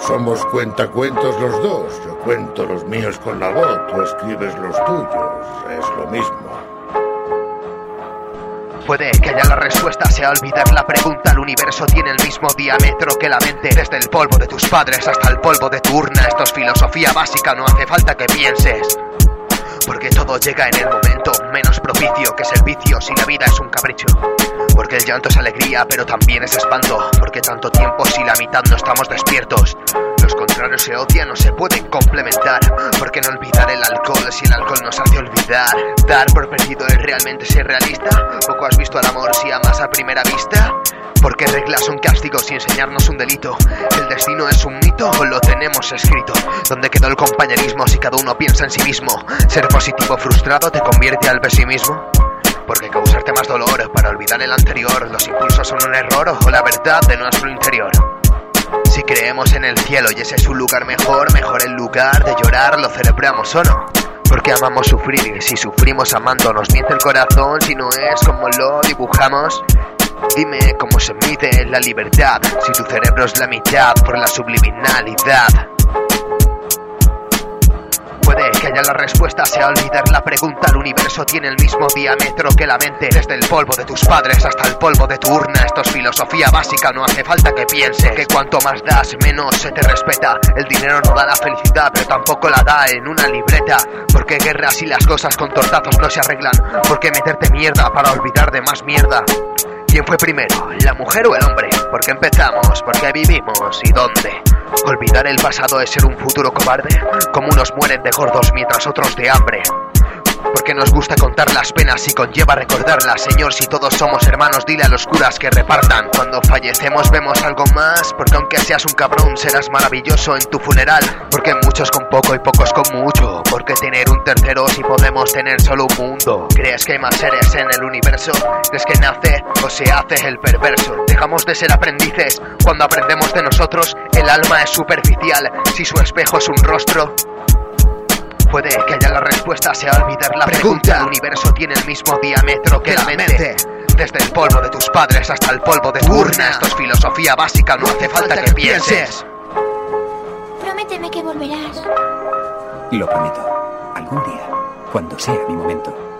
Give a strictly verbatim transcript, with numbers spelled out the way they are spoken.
Somos cuentacuentos los dos. Yo cuento los míos con la voz, tú escribes los tuyos. Es lo mismo. Puede que haya la respuesta, sea olvidar la pregunta. El universo tiene el mismo diámetro que la mente. Desde el polvo de tus padres hasta el polvo de tu urna. Esto es filosofía básica, no hace falta que pienses. Porque todo llega en el momento menos propicio, que es el vicio, si la vida es un capricho. Porque el llanto es alegría, pero también es espanto. Porque tanto tiempo si la mitad no estamos despiertos. Los contrarios se odian, no se pueden complementar. ¿Por qué no olvidar el alcohol si el alcohol nos hace olvidar? Dar por perdido es realmente ser realista. ¿Poco has visto al amor si amas a primera vista? Porque reglas son castigos y enseñarnos un delito. ¿El destino es un mito o lo tenemos escrito? ¿Dónde quedó el compañerismo si cada uno piensa en sí mismo? ¿Ser positivo frustrado te convierte al pesimismo? Porque causarte más dolor para olvidar el anterior. ¿Los impulsos son un error o la verdad de nuestro interior? Si creemos en el cielo y ese es un lugar mejor, mejor el lugar de llorar, ¿lo celebramos o no? Porque amamos sufrir y si sufrimos amando nos miente el corazón si no es como lo dibujamos. Dime cómo se mide la libertad si tu cerebro es la mitad por la subliminalidad. Puede que haya la respuesta, sea olvidar la pregunta. El universo tiene el mismo diámetro que la mente. Desde el polvo de tus padres hasta el polvo de tu urna. Esto es filosofía básica, no hace falta que pienses. Que cuanto más das, menos se te respeta. El dinero no da la felicidad, pero tampoco la da en una libreta. Porque guerras y las cosas con tortazos no se arreglan. Porque meterte mierda para olvidar de más mierda. ¿Quién fue primero, la mujer o el hombre? ¿Por qué empezamos? ¿Por qué vivimos? ¿Y dónde? ¿Olvidar el pasado es ser un futuro cobarde? Como unos mueren de gordos mientras otros de hambre. Porque nos gusta contar las penas y conlleva recordarlas. Señor, si todos somos hermanos, dile a los curas que repartan. Cuando fallecemos vemos algo más. Porque aunque seas un cabrón serás maravilloso en tu funeral. Porque muchos con poco y pocos con mucho. Porque tener un tercero si podemos tener solo un mundo. ¿Crees que hay más seres en el universo? ¿Crees que nace o se hace el perverso? Dejamos de ser aprendices cuando aprendemos de nosotros. El alma es superficial si su espejo es un rostro. Puede que haya la respuesta, sea olvidar la pregunta. pregunta. El universo tiene el mismo diámetro que, que la mente. mente. Desde el polvo de tus padres hasta el polvo de tu urna. Esto es filosofía básica, no hace falta que pienses. Prométeme que volverás. Lo prometo. Algún día, cuando sea mi momento.